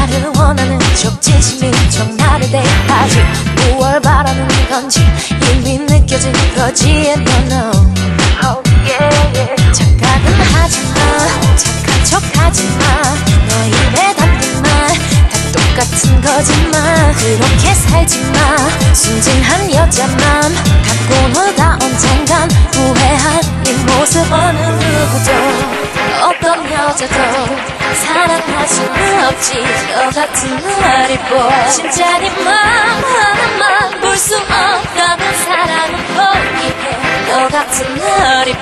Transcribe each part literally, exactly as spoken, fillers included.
나를 원하는 척 진심인 척 나를 대하지 무얼 바라는 건지 이미 느껴진 거지 and you know oh, yeah, yeah. 착각은 하지마 착한 척 하지마 너 입에 담는 말 다 똑같은 거짓말 그렇게 살지마 순진한 여자 맘 갖고 놀다 언젠간 후회할 네 모습 어느 누구도 어떤 여자도 사랑할 수는 없지 너 같은 나를 보아 진짜 네 맘 하나만 볼 수 없다면 사랑은 포기해 너 같은 나를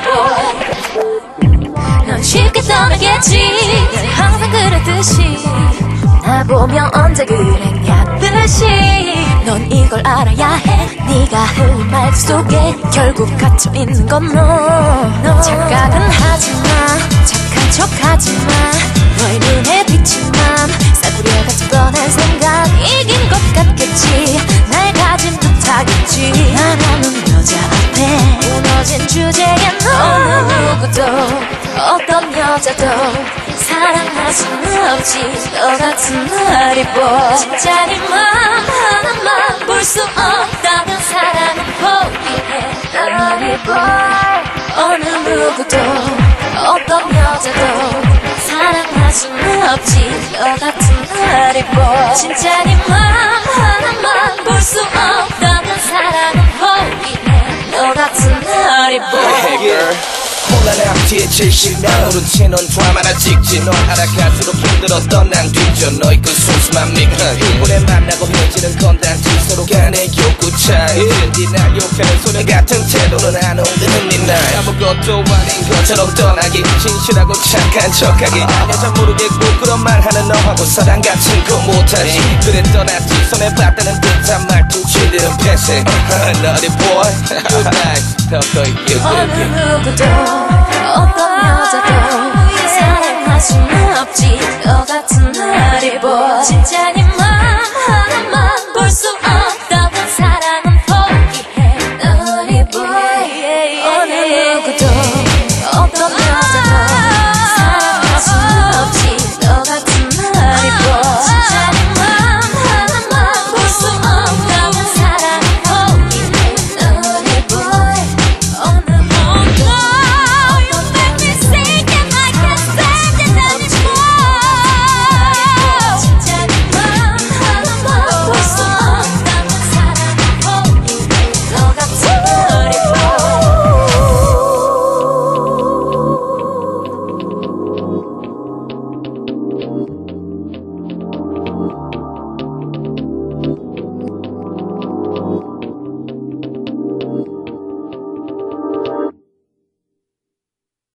보아 넌 쉽게 떠나겠지 넌 항상 그랬듯이 나 보면 언제 그랬냐듯이 넌 이걸 알아야 해 네가 흘린 말 속에 결국 갇혀있는 건 너 착각은 하지마 착한 척 하지마 너의 눈에 비친 맘 싸구려 같은 뻔한 생각 이긴 것 같겠지 날 가진 듯하겠지 난 오는 여자 앞에 무너진 주제에 너 어느 누구도 어떤 여자도 사랑할 수는 없지 너 같은 나를 보 진짜 네 맘 하나만 볼 수 없다면 사랑은 포기해 나를 보 어느 누구도 어떤 여자도 사랑할 수는 없지 너 같은 나를 보 진짜 네 맘 하나만 볼 수 없다면 사랑은 포기해 너 같은 나를 보 홀라 뒤에 칠십 년 오른치 넌 드라마나 찍지 널 알아갈수록 힘들었던 난 뒤져 너의 그 순수한 미련 이번에 만나고 헤어지는 건 단지 서로 간의 욕구 차이 흔히 날 욕하는 소녀 같은 태도는 안 흔드는 네날 아무것도 아닌 것처럼 떠나기 진실하고 착한 척하기 여자 모르겠고 그런 말하는 너하고 사랑 같은 거 못하지 그래 떠났지 손에 봤다는 듯한 말투 지들은 패스 너의 boy good night 더 거의 어느 누구도 어떤 여자도 사랑할 수는 없지 너 같은 나를 보 진짜 네